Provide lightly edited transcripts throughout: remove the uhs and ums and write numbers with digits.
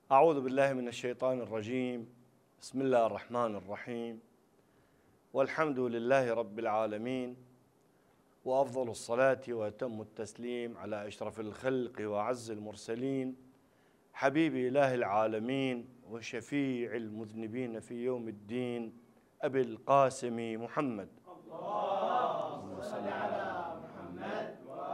أعوذ بالله من الشيطان الرجيم. بسم الله الرحمن الرحيم، والحمد لله رب العالمين، وأفضل الصلاة وأتم التسليم على أشرف الخلق وأعز المرسلين، حبيب إله العالمين وشفيع المذنبين في يوم الدين، أبي القاسم محمد. اللهم صل على محمد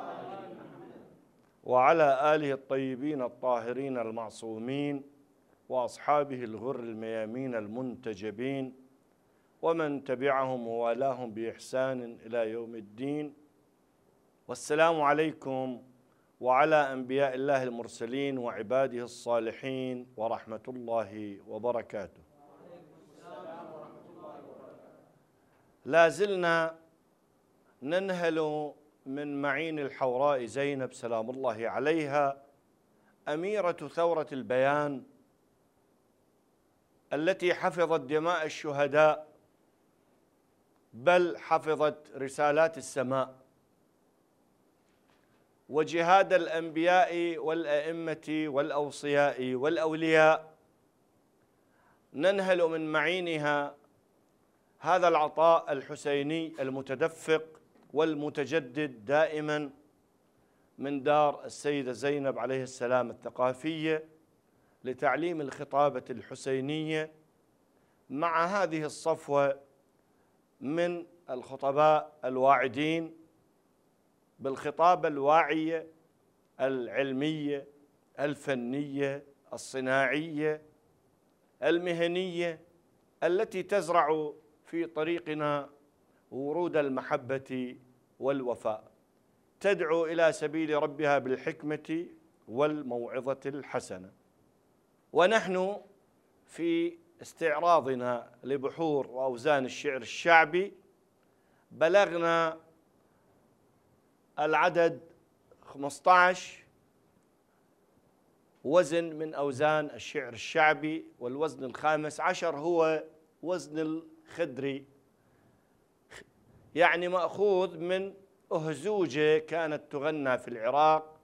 وعلى آله الطيبين الطاهرين المعصومين، وأصحابه الغر الميامين المنتجبين، ومن تبعهم ووالاهم بإحسان إلى يوم الدين. والسلام عليكم وعلى أنبياء الله المرسلين وعباده الصالحين ورحمة الله وبركاته. لا زلنا ننهل من معين الحوراء زينب سلام الله عليها، أميرة ثورة البيان التي حفظت دماء الشهداء، بل حفظت رسالات السماء وجهاد الأنبياء والأئمة والأوصياء والأولياء. ننهل من معينها هذا العطاء الحسيني المتدفق والمتجدد دائما من دار السيدة زينب عليه السلام الثقافية لتعليم الخطابة الحسينية، مع هذه الصفوة من الخطباء الواعدين بالخطابة الواعية العلمية الفنية الصناعية المهنية التي تزرع في طريقنا ورود المحبة والوفاء، تدعو إلى سبيل ربها بالحكمة والموعظة الحسنة. ونحن في استعراضنا لبحور وأوزان الشعر الشعبي بلغنا العدد 15 وزن من أوزان الشعر الشعبي، والوزن ال15 هو وزن الخدري، يعني مأخوذ من أهزوجة كانت تغنى في العراق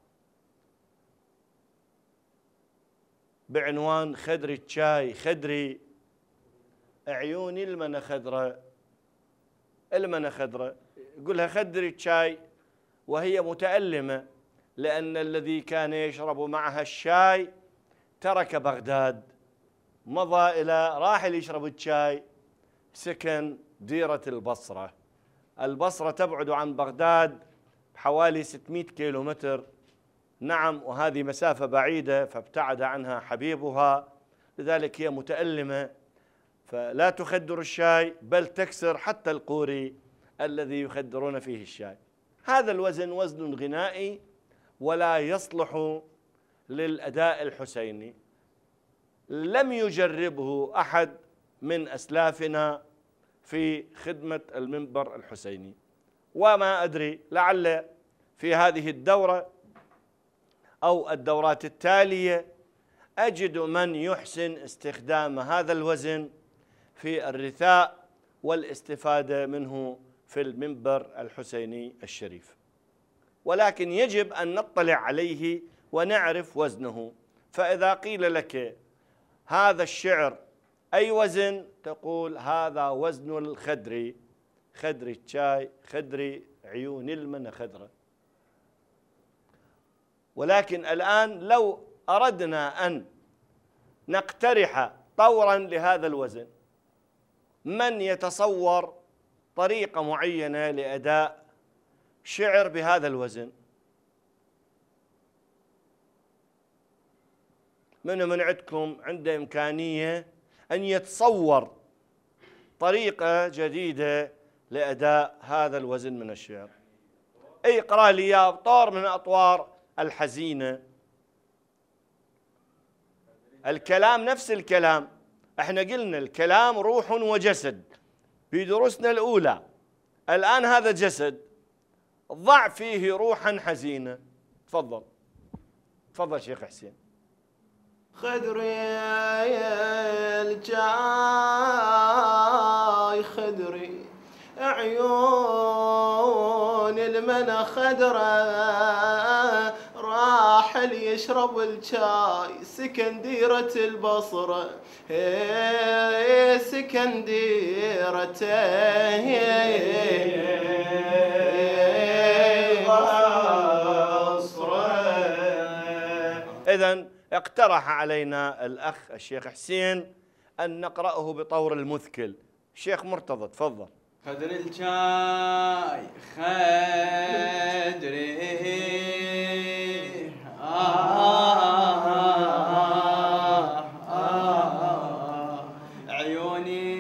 بعنوان خدري الشاي خدري عيوني المنى خضرة. المنى خضرة يقولها خدري الشاي، وهي متألمة لأن الذي كان يشرب معها الشاي ترك بغداد، مضى إلى راحل يشرب الشاي، سكن ديرة البصرة. البصرة تبعد عن بغداد بحوالي 600 كيلومتر، نعم، وهذه مسافة بعيدة، فابتعد عنها حبيبها، لذلك هي متألمة، فلا تخدر الشاي بل تكسر حتى القوري الذي يخدرون فيه الشاي. هذا الوزن وزن غنائي ولا يصلح للأداء الحسيني، لم يجربه أحد من أسلافنا في خدمة المنبر الحسيني. وما أدري، لعل في هذه الدورة أو الدورات التالية أجد من يحسن استخدام هذا الوزن في الرثاء والاستفادة منه في المنبر الحسيني الشريف، ولكن يجب أن نطلع عليه ونعرف وزنه. فإذا قيل لك هذا الشعر أي وزن، تقول هذا وزن الخدري، خدري الشاي خدري عيون المنى خضرة. ولكن الآن لو أردنا أن نقترح طورا لهذا الوزن، من يتصور طريقة معينة لأداء شعر بهذا الوزن؟ من عندكم عنده إمكانية أن يتصور طريقة جديدة لأداء هذا الوزن من الشعر؟ اقرأ لي يا طور من الأطوار الحزينة. الكلام نفس الكلام، احنا قلنا الكلام روح وجسد في دروسنا الأولى، الآن هذا جسد، ضع فيه روحا حزينة. تفضل تفضل شيخ حسين. خدري الجاي خدري عيون المنى خدرة، راح محل يشرب الشاي سكنديرة البصرة سكنديرة إذن اقترح علينا الأخ الشيخ حسين أن نقرأه بطور المثكل. الشيخ مرتضى تفضل. خدر الشاي خدري عيوني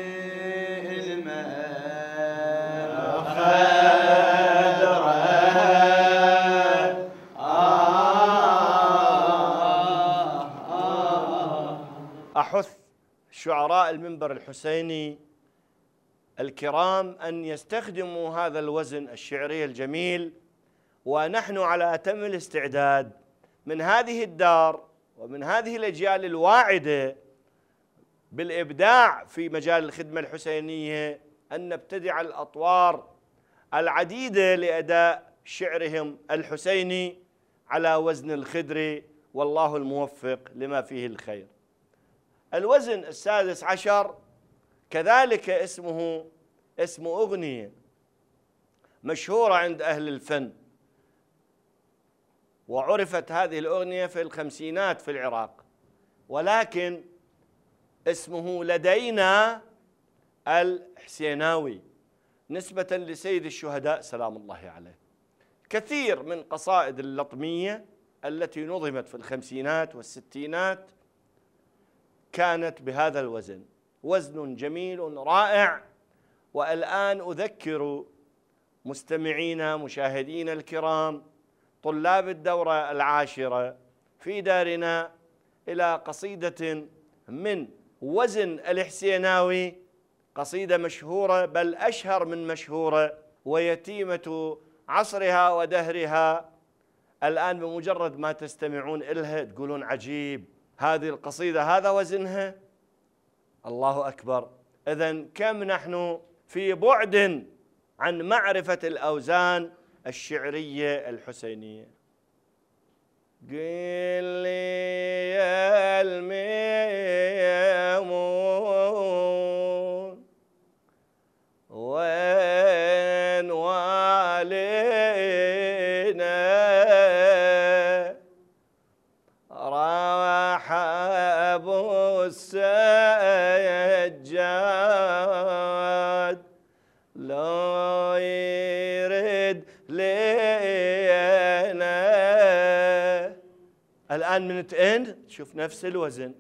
الماء خدره أحث شعراء المنبر الحسيني الكرام أن يستخدموا هذا الوزن الشعري الجميل، ونحن على أتم الاستعداد من هذه الدار ومن هذه الأجيال الواعدة بالإبداع في مجال الخدمة الحسينية أن نبتدع الأطوار العديدة لأداء شعرهم الحسيني على وزن الخدري، والله الموفق لما فيه الخير. الوزن السادس عشر كذلك اسمه اسم أغنية مشهورة عند أهل الفن، وعرفت هذه الأغنية في الخمسينات في العراق، ولكن اسمه لدينا الحسيناوي نسبة لسيد الشهداء سلام الله عليه. كثير من قصائد اللطمية التي نظمت في الخمسينات والستينات كانت بهذا الوزن، وزن جميل رائع. والآن أذكر مستمعينا مشاهدينا الكرام طلاب الدورة العاشرة في دارنا إلى قصيدة من وزن الحسيناوي، قصيدة مشهورة بل أشهر من مشهورة ويتيمة عصرها ودهرها. الآن بمجرد ما تستمعون إلها تقولون عجيب، هذه القصيدة هذا وزنها، الله أكبر. إذن كم نحن في بعد عن معرفة الأوزان الشعرية الحسينية. قل لي يا الميمون وين والينا راح أبو السجاد لو يرد لينا. الآن من تئن شوف نفس الوزن.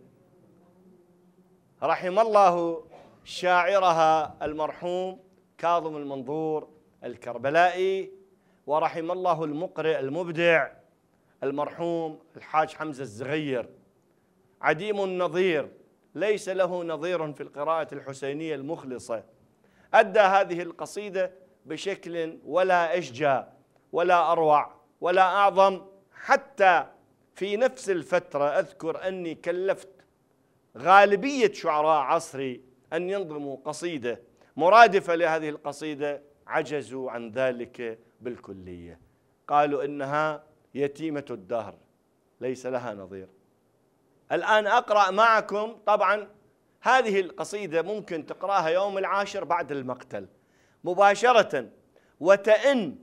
رحم الله شاعرها المرحوم كاظم المنظور الكربلائي، ورحم الله المقرئ المبدع المرحوم الحاج حمزة الزغير، عديم النظير ليس له نظير في القراءة الحسينية المخلصة. أدى هذه القصيدة بشكل ولا أشجى ولا أروع ولا أعظم. حتى في نفس الفترة أذكر أني كلفت غالبية شعراء عصري أن ينظموا قصيدة مرادفة لهذه القصيدة، عجزوا عن ذلك بالكلية، قالوا إنها يتيمة الدهر ليس لها نظير. الآن أقرأ معكم، طبعا هذه القصيدة ممكن تقرأها يوم العاشر بعد المقتل مباشرة، وتئن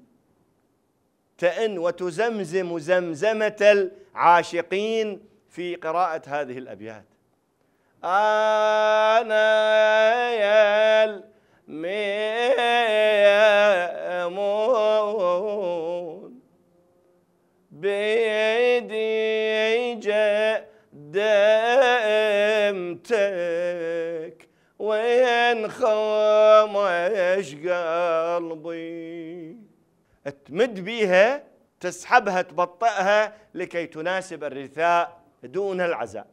وتزمزم زمزمة العاشقين في قراءة هذه الأبيات. أنا يا الميمون بيدي دمتك وين خمش قلبي، تمد بيها تسحبها تبطئها لكي تناسب الرثاء دون العزاء.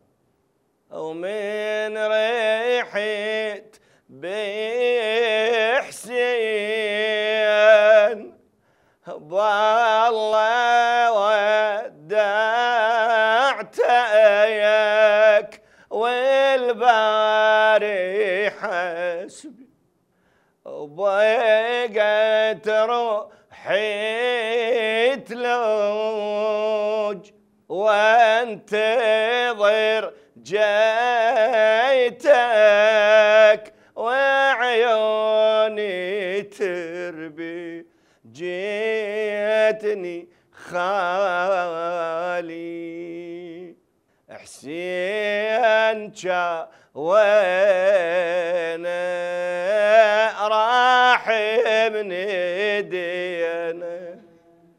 ومن ريحة بحسين بالله ودعتك والباري حسبي، وبقت روحي تلوج وانتظر جيتك وعيوني تربي جيتني خالي حسين جا وين راح من ايدينا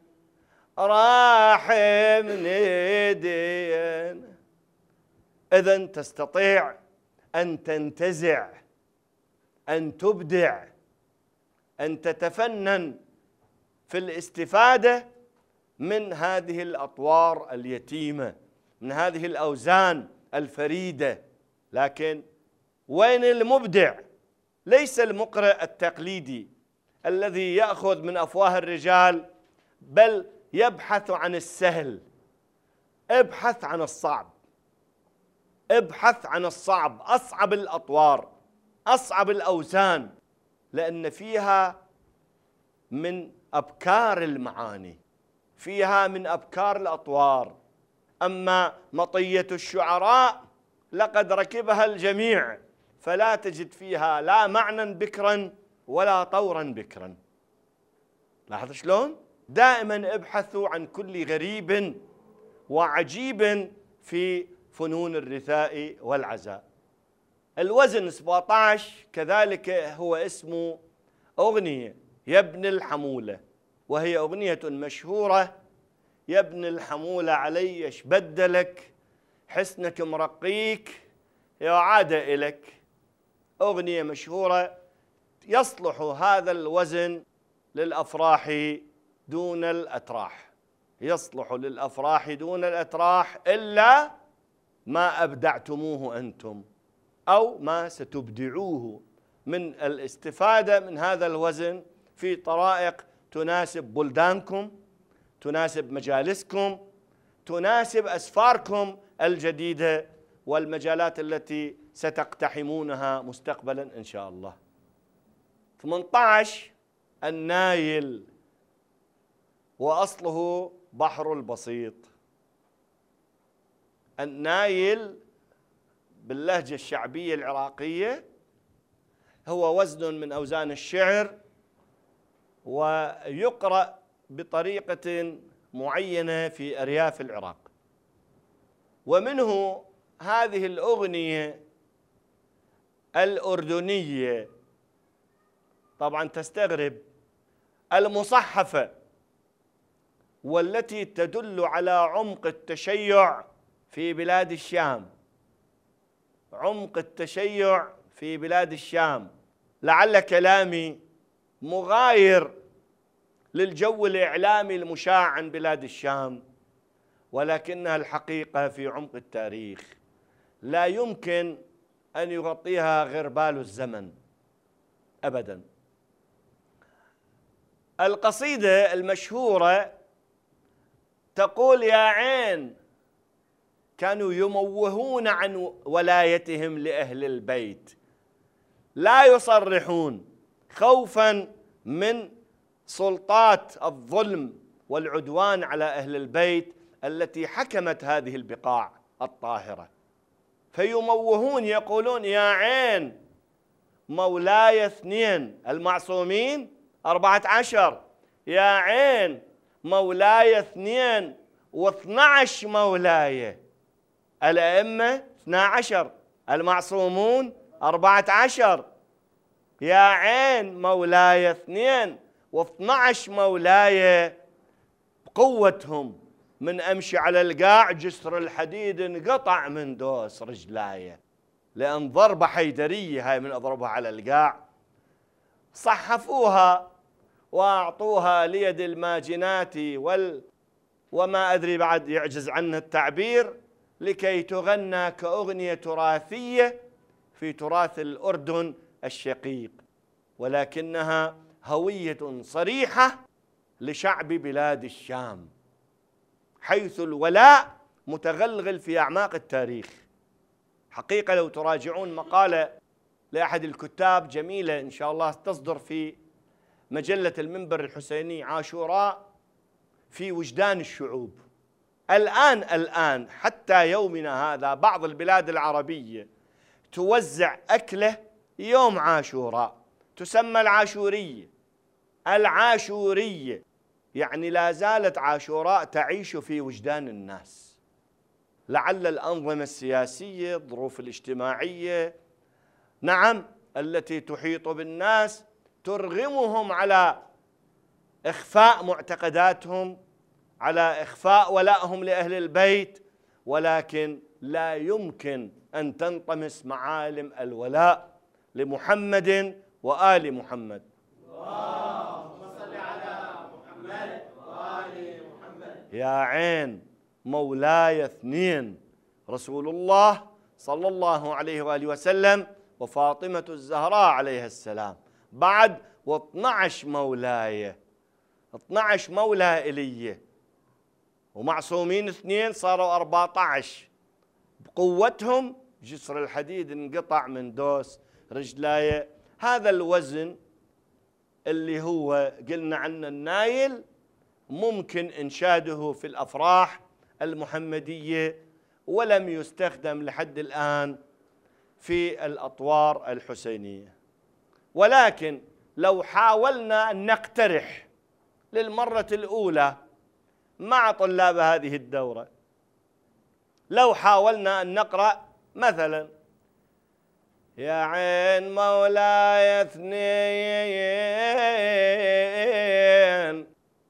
راح من ايدينا. إذن تستطيع أن تنتزع، أن تبدع، أن تتفنن في الاستفادة من هذه الأطوار اليتيمة، من هذه الأوزان الفريدة. لكن وين المبدع؟ ليس المقرئ التقليدي الذي يأخذ من أفواه الرجال، بل يبحث عن السهل. ابحث عن الصعب، ابحث عن الصعب، أصعب الأطوار، أصعب الأوزان، لأن فيها من أبكار المعاني، فيها من أبكار الأطوار. أما مطية الشعراء لقد ركبها الجميع، فلا تجد فيها لا معنى بكرا ولا طورا بكرا. لاحظ شلون؟ دائما ابحثوا عن كل غريب وعجيب في فنون الرثاء والعزاء. الوزن 17 كذلك هو اسم أغنية يا ابن الحمولة، وهي أغنية مشهورة. يا ابن الحمولة علي ايش بدلك، حسنك مرقيك يعاد إلك. أغنية مشهورة. يصلح هذا الوزن للأفراح دون الأتراح، يصلح للأفراح دون الأتراح إلا ما أبدعتموه أنتم أو ما ستبدعوه من الاستفادة من هذا الوزن في طرائق تناسب بلدانكم، تناسب مجالسكم، تناسب أسفاركم الجديدة والمجالات التي ستقتحمونها مستقبلا إن شاء الله. 18 النايل، وأصله بحر البسيط. النايل باللهجة الشعبية العراقية هو وزن من أوزان الشعر، ويقرأ بطريقة معينة في أرياف العراق. ومنه هذه الأغنية الأردنية، طبعا تستغرب، المصحفة، والتي تدل على عمق التشيع في بلاد الشام. عمق التشيع في بلاد الشام. لعل كلامي مغاير للجو الإعلامي المشاع عن بلاد الشام، ولكنها الحقيقة في عمق التاريخ لا يمكن أن يغطيها غربال الزمن أبدا. القصيدة المشهورة تقول: يا عين كانوا يموهون عن ولايتهم لأهل البيت، لا يصرحون خوفا من سلطات الظلم والعدوان على أهل البيت التي حكمت هذه البقاع الطاهرة، فيموهون يقولون: يا عين مولاي 2 المعصومين 14، يا عين مولاي 2 و12 مولاي، الأئمة 12 المعصومون 14، يا عين مولاي 2 و12 مولاي. بقوتهم من أمشي على القاع جسر الحديد انقطع من دوس رجلاي، لأن ضربة حيدرية هاي من أضربها على القاع. صحفوها وأعطوها ليد الماجنات وما أدري بعد يعجز عنه التعبير، لكي تغنى كأغنية تراثية في تراث الأردن الشقيق، ولكنها هوية صريحة لشعب بلاد الشام، حيث الولاء متغلغل في أعماق التاريخ. حقيقة لو تراجعون مقالة لأحد الكتاب جميلة إن شاء الله تصدر في مجلة المنبر الحسيني عاشوراء، في وجدان الشعوب، الآن حتى يومنا هذا بعض البلاد العربية توزع أكلة يوم عاشوراء تسمى العاشورية، يعني لا زالت عاشوراء تعيش في وجدان الناس. لعل الأنظمة السياسية، الظروف الاجتماعية، نعم، التي تحيط بالناس ترغمهم على إخفاء معتقداتهم، على إخفاء ولائهم لأهل البيت، ولكن لا يمكن أن تنطمس معالم الولاء لمحمد وآل محمد. اللهم صل على محمد وآل محمد. يا عين مولاي اثنين، رسول الله صلى الله عليه وآله وسلم وفاطمة الزهراء عليها السلام، بعد و12 مولاي، 12 مولى إليه، ومعصومين 2 صاروا 14. بقوتهم جسر الحديد انقطع من دوس رجلايه. هذا الوزن اللي هو قلنا عنه النايل ممكن إنشاده في الأفراح المحمدية، ولم يستخدم لحد الآن في الأطوار الحسينية. ولكن لو حاولنا أن نقترح للمرة الأولى مع طلاب هذه الدورة، لو حاولنا أن نقرأ مثلا يا عين مولاي 2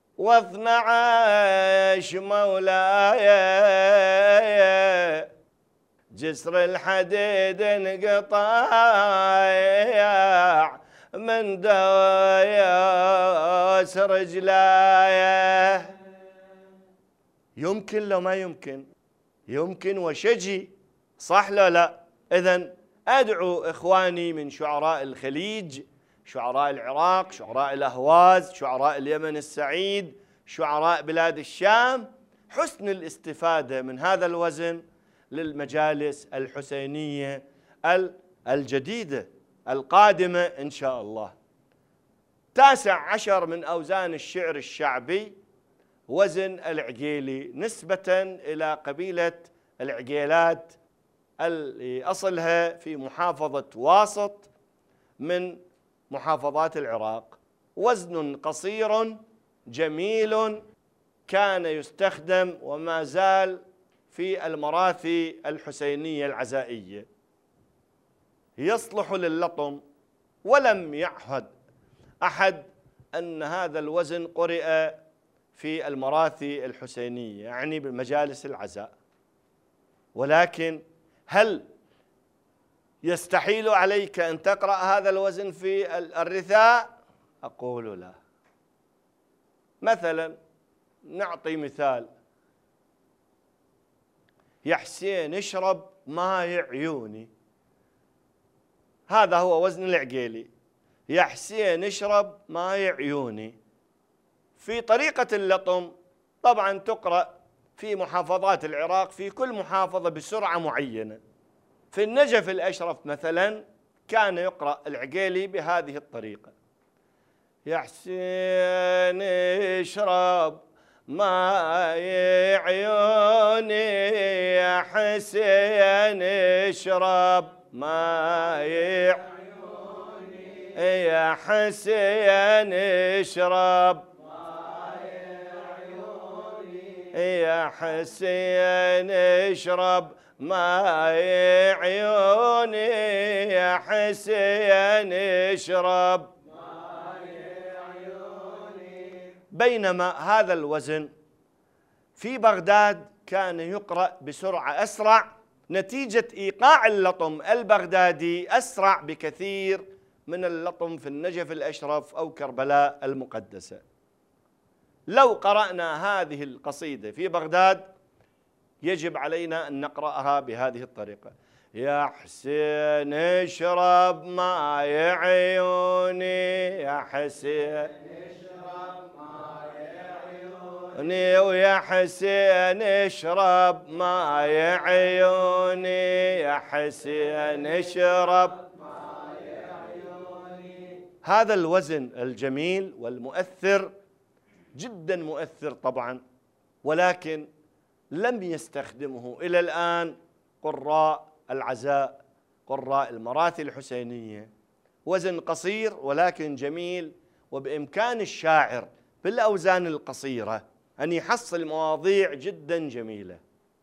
و12 مولاي جسر الحديد انقطع من دوس رجلايه. يمكن لو ما يمكن؟ يمكن وشجي، صح لو لا؟ إذن أدعو إخواني من شعراء الخليج، شعراء العراق، شعراء الأهواز، شعراء اليمن السعيد، شعراء بلاد الشام، حسن الاستفادة من هذا الوزن للمجالس الحسينية الجديدة القادمة إن شاء الله. 19 من أوزان الشعر الشعبي وزن العقيلي، نسبة إلى قبيلة العقيلات اللي أصلها في محافظة واسط من محافظات العراق. وزن قصير جميل كان يستخدم وما زال في المراثي الحسينية العزائية، يصلح لللطم، ولم يعهد أحد أن هذا الوزن قرئ في المراثي الحسينية، يعني بمجالس العزاء. ولكن هل يستحيل عليك أن تقرأ هذا الوزن في الرثاء؟ أقول لا. مثلا نعطي مثال: يا حسين اشرب ماي عيوني، هذا هو وزن العقيلي. يا حسين اشرب ماي عيوني. في طريقة اللطم طبعا تقرأ في محافظات العراق، في كل محافظة بسرعة معينة. في النجف الأشرف مثلا كان يقرأ العقيلي بهذه الطريقة: يا حسين اشرب ماي عيوني، يا حسين اشرب ماي عيوني، يا حسين اشرب ماي عيوني، يا حسين اشرب ماي عيوني، يا حسين اشرب. بينما هذا الوزن في بغداد كان يقرأ بسرعة أسرع، نتيجة إيقاع اللطم البغدادي أسرع بكثير من اللطم في النجف الأشرف أو كربلاء المقدسة. لو قرأنا هذه القصيدة في بغداد يجب علينا أن نقرأها بهذه الطريقة: يا حسين اشرب ماي عيوني، يا حسين ويا حسين اشرب ماي عيوني، يا حسين اشرب ماي عيوني. هذا الوزن الجميل والمؤثر، جدا مؤثر طبعا، ولكن لم يستخدمه إلى الآن قراء العزاء، قراء المراثي الحسينية. وزن قصير ولكن جميل، وبإمكان الشاعر بالأوزان القصيرة أن يحصل مواضيع جدا جميلة.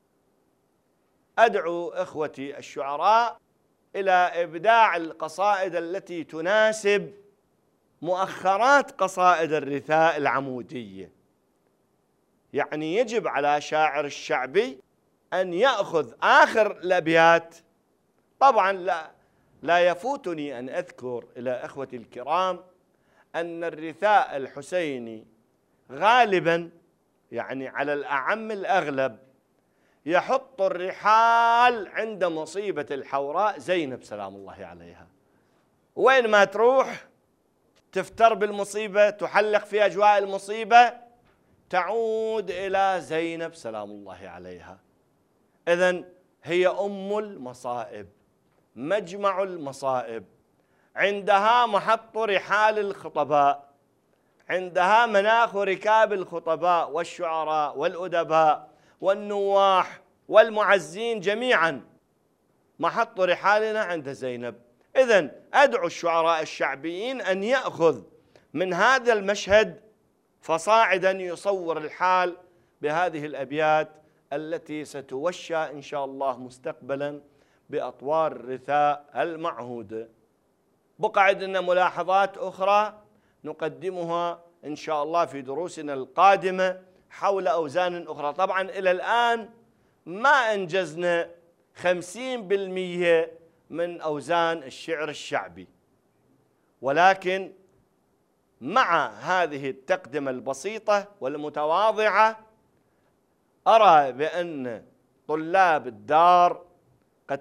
أدعو إخوتي الشعراء إلى إبداع القصائد التي تناسب مؤخرات قصائد الرثاء العمودية. يعني يجب على شاعر الشعبي أن يأخذ آخر الأبيات. طبعا لا يفوتني أن أذكر إلى إخوتي الكرام أن الرثاء الحسيني غالبا، يعني على الأعم الأغلب، يحط الرحال عند مصيبة الحوراء زينب سلام الله عليها. وين ما تروح تفتر بالمصيبة، تحلق في أجواء المصيبة، تعود إلى زينب سلام الله عليها. إذن هي أم المصائب، مجمع المصائب، عندها محط رحال الخطباء، عندها مناخ ركاب الخطباء والشعراء والأدباء والنواح والمعزين جميعا. محط رحالنا عند زينب. إذن أدعو الشعراء الشعبيين أن يأخذ من هذا المشهد فصاعدا يصور الحال بهذه الأبيات التي ستوشى إن شاء الله مستقبلا بأطوار الرثاء المعهودة. بقى عندنا ملاحظات أخرى نقدمها إن شاء الله في دروسنا القادمة حول أوزان أخرى. طبعا إلى الآن ما أنجزنا 50% من أوزان الشعر الشعبي، ولكن مع هذه التقدمة البسيطة والمتواضعة أرى بأن طلاب الدار قد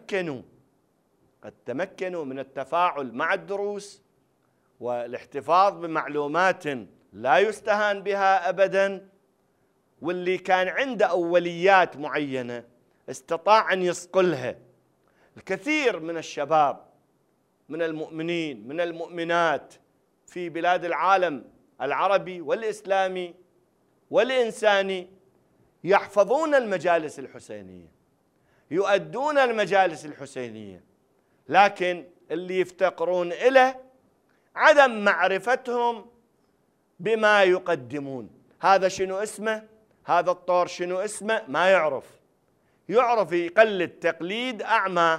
تمكنوا من التفاعل مع الدروس والاحتفاظ بمعلومات لا يستهان بها أبدا، واللي كان عنده أوليات معينة استطاع أن يصقلها. الكثير من الشباب، من المؤمنين، من المؤمنات في بلاد العالم العربي والإسلامي والإنساني يحفظون المجالس الحسينية، يؤدون المجالس الحسينية، لكن اللي يفتقرون إليه عدم معرفتهم بما يقدمون. هذا شنو اسمه؟ هذا الطور شنو اسمه؟ ما يعرف يقلد تقليد أعمى،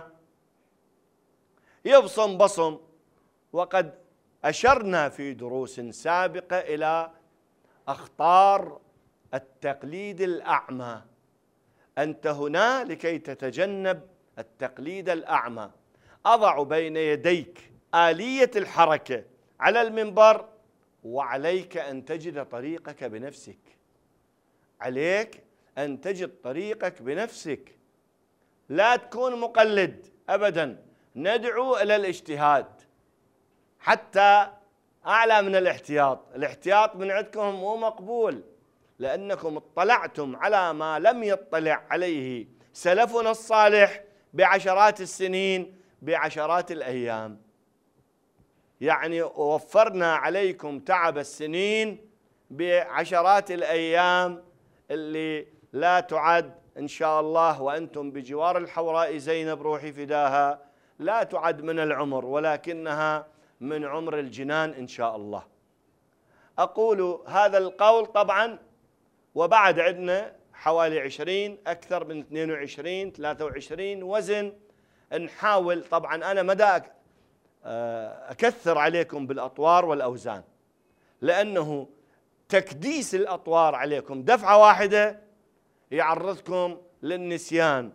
يبصم بصم. وقد أشرنا في دروس سابقة إلى أخطار التقليد الأعمى. أنت هنا لكي تتجنب التقليد الأعمى. أضع بين يديك آلية الحركة على المنبر، وعليك أن تجد طريقك بنفسك. عليك أن تجد طريقك بنفسك، لا تكون مقلد أبدا. ندعو إلى الاجتهاد حتى أعلى من الاحتياط. الاحتياط من عندكم مو مقبول، لأنكم اطلعتم على ما لم يطلع عليه سلفنا الصالح بعشرات السنين، بعشرات الأيام. يعني وفرنا عليكم تعب السنين بعشرات الأيام اللي لا تعد إن شاء الله، وأنتم بجوار الحوراء زينب روحي فداها، لا تعد من العمر، ولكنها من عمر الجنان إن شاء الله. أقول هذا القول طبعا، وبعد عندنا حوالي 20 أكثر من 22 23 وزن. نحاول طبعا، أنا مدى أكثر عليكم بالأطوار والأوزان، لأنه تكديس الأطوار عليكم دفعة واحدة يعرضكم للنسيان.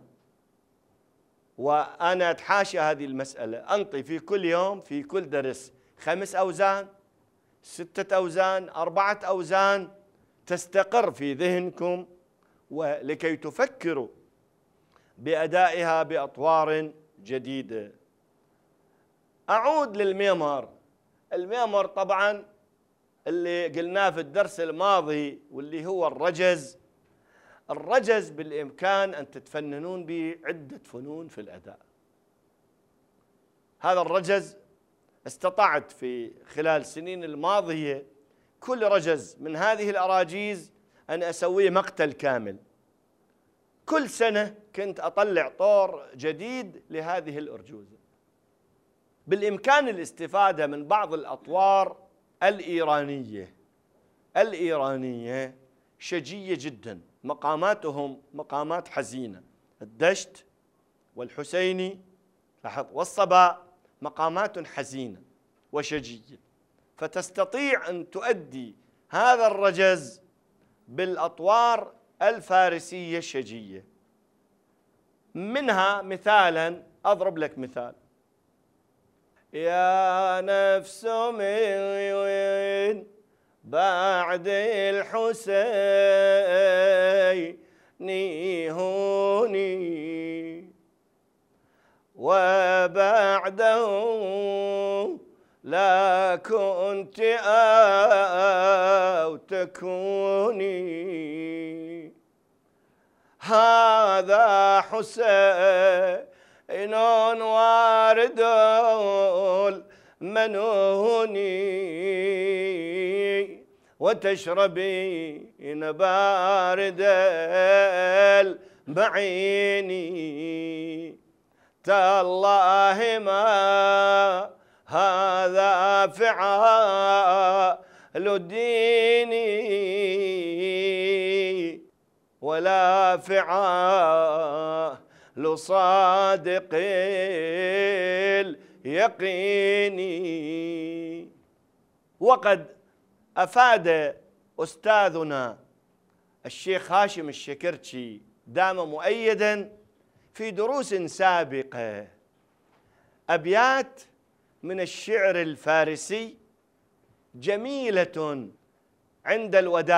وأنا أتحاشى هذه المسألة، أنطي في كل يوم في كل درس 5 أوزان، 6 أوزان، 4 أوزان تستقر في ذهنكم، ولكي تفكروا بأدائها بأطوار جديدة. أعود للميمر. الميمر طبعا اللي قلناه في الدرس الماضي، واللي هو الرجز. الرجز بالإمكان أن تتفننون به عدة فنون في الأداء. هذا الرجز استطعت في خلال السنين الماضية كل رجز من هذه الأراجيز أن أسويه مقتل كامل. كل سنة كنت أطلع طور جديد لهذه الأرجوزة. بالإمكان الاستفادة من بعض الأطوار الإيرانية شجية جدا، مقاماتهم مقامات حزينة. الدشت والحسيني لاحظ والصبا مقامات حزينة وشجية، فتستطيع أن تؤدي هذا الرجز بالأطوار الفارسية الشجية. منها مثالا أضرب لك مثال: يا نفس من بعد الحسين هوني وبعده لا كنت أو تكوني. هذا حسين وارد المنوني وتشربين بارد المعيني. تالله ما هذا فعال ديني ولا فعال صادق اليقين. وقد أفاد أستاذنا الشيخ هاشم الشكرتشي دام مؤيدا في دروس سابقة أبيات من الشعر الفارسي جميلة عند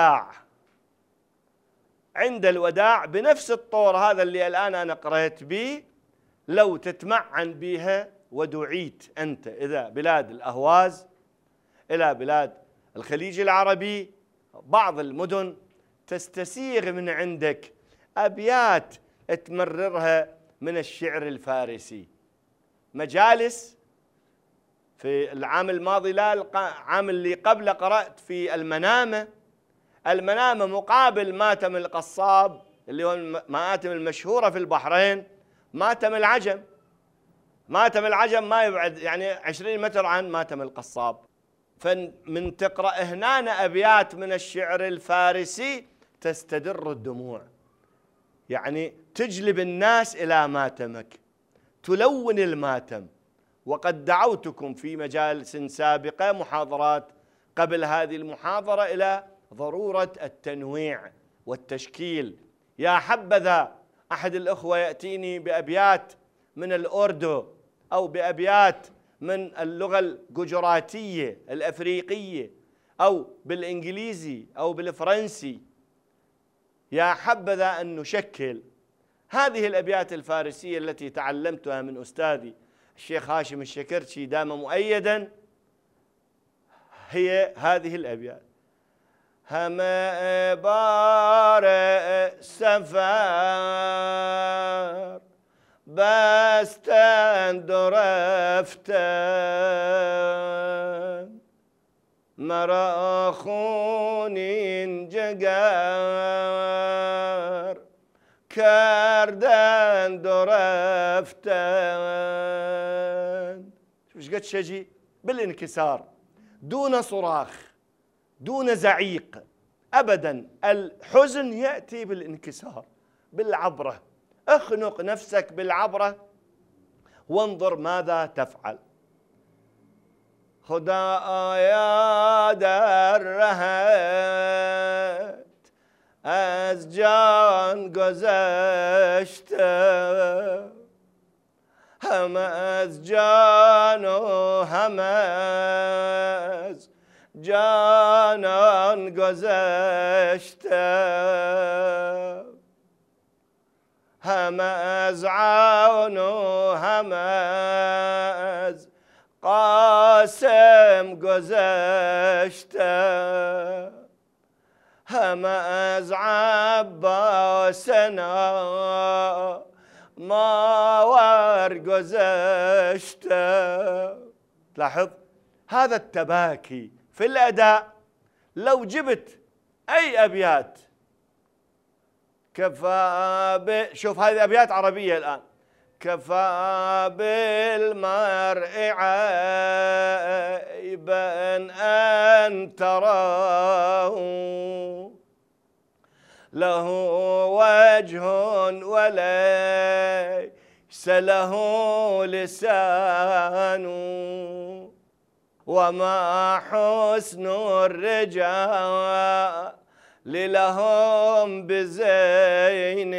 الوداع بنفس الطور هذا اللي الآن أنا قرأت به. لو تتمعن بها ودعيت أنت إذا بلاد الأهواز إلى بلاد الخليج العربي بعض المدن تستسيغ من عندك أبيات تمررها من الشعر الفارسي. مجالس في العام الماضي لا العام اللي قبله قرأت في المنامة مقابل ماتم القصاب اللي هو المآتم المشهورة في البحرين ماتم العجم ما يبعد يعني 20 متر عن ماتم القصاب. فمن تقرأ هنا أبيات من الشعر الفارسي تستدر الدموع، يعني تجلب الناس إلى ماتمك، تلون الماتم. وقد دعوتكم في مجالس سابقة محاضرات قبل هذه المحاضرة إلى ضرورة التنويع والتشكيل. يا حبذا أحد الأخوة يأتيني بأبيات من الأردو أو بأبيات من اللغة الجوجراتية الأفريقية أو بالإنجليزي أو بالفرنسي. يا حبذا أن نشكل هذه الأبيات الفارسية التي تعلمتها من أستاذي الشيخ هاشم الشكرتشي دام مؤيدا. هي هذه الأبيات: هم بار سفر بستن درفتن مرا خونین جگر کردن درفتن. شوف قد شجي بالانكسار دون صراخ دون زعيق أبدا. الحزن يأتي بالانكسار بالعبرة. اخنق نفسك بالعبرة وانظر ماذا تفعل. خدایا در رهت از جان گذشته هم از جان و هم از جانان گذشته هم از عون و هم از قاسم گذشته هم از عباسنا ماور گذشته. لاحظ هذا التباكي في الأداء. لو جبت أي أبيات كفى شوف هذه أبيات عربية الآن. كفى بالمرء عيبا أن تراه له وجه وليس له لسان وما حسن الرجال لهم بزين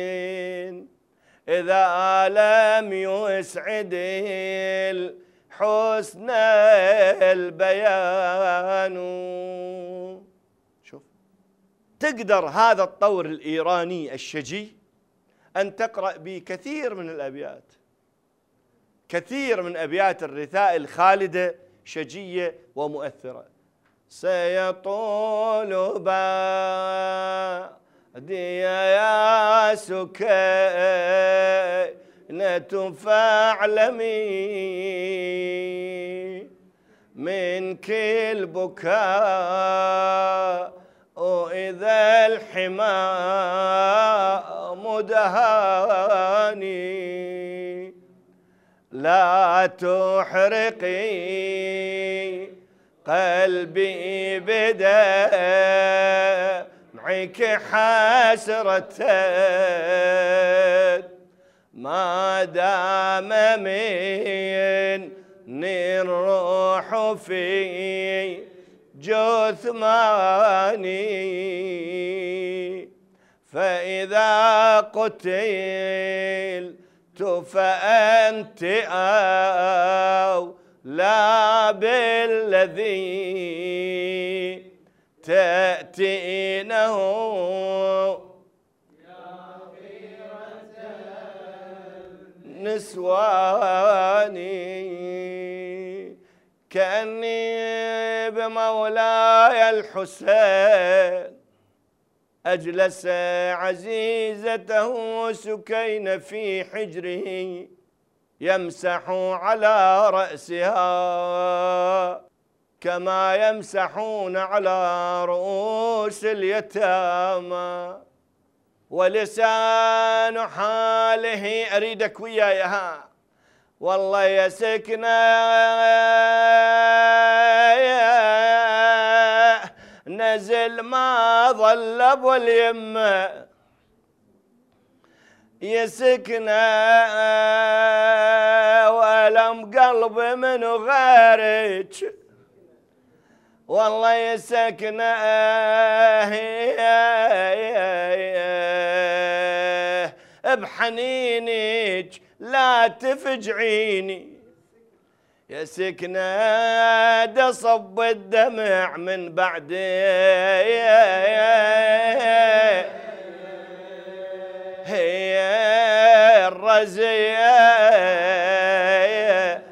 إذا لم يسعد الحسن البيان. شوف تقدر هذا الطور الإيراني الشجي أن تقرأ به كثير من الأبيات، كثير من أبيات الرثاء الخالدة شجية ومؤثرة. سيطول بعدي يا سكينة فاعلمي منك البكاء إذا الحمام دهاني لا تحرقي قلبي بدمعك حسرة ما دام مني الروح في جثماني فإذا قتلت فأنت لا بالذي تأتينه يا خيرة النسوان كأني بمولاي الحسين أجلس عزيزته سكين في حجره يمسح على رأسها كما يمسحون على رؤوس اليتامى ولسان حاله أريدك وياها والله يا سكنة نزل ما ظل ابو اليمه يا سكنة ولم قلبي من غيرك والله يا سكنة بحنينك لا تفجعيني يا سكنة دصب الدمع من بعد هي الرزية.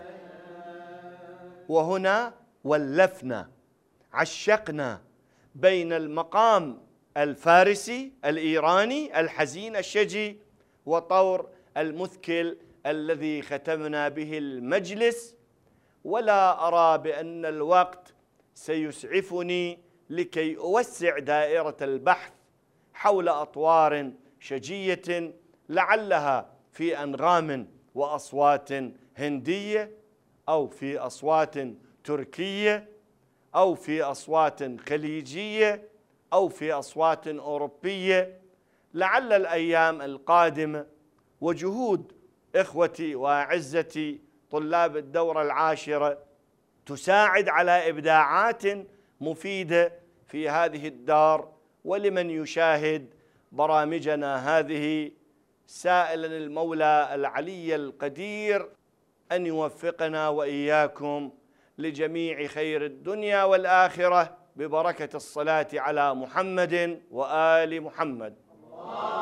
وهنا ولفنا عشقنا بين المقام الفارسي الإيراني الحزين الشجي وطور المثكل الذي ختمنا به المجلس. ولا أرى بأن الوقت سيسعفني لكي أوسع دائرة البحث حول أطوار شجية لعلها في أنغام وأصوات هندية أو في أصوات تركية أو في أصوات خليجية أو في أصوات أوروبية. لعل الأيام القادمة وجهود إخوتي وأعزتي طلاب الدورة العاشرة تساعد على إبداعات مفيدة في هذه الدار. ولمن يشاهد برامجنا هذه سائلا المولى العلي القدير أن يوفقنا وإياكم لجميع خير الدنيا والآخرة ببركة الصلاة على محمد وآل محمد.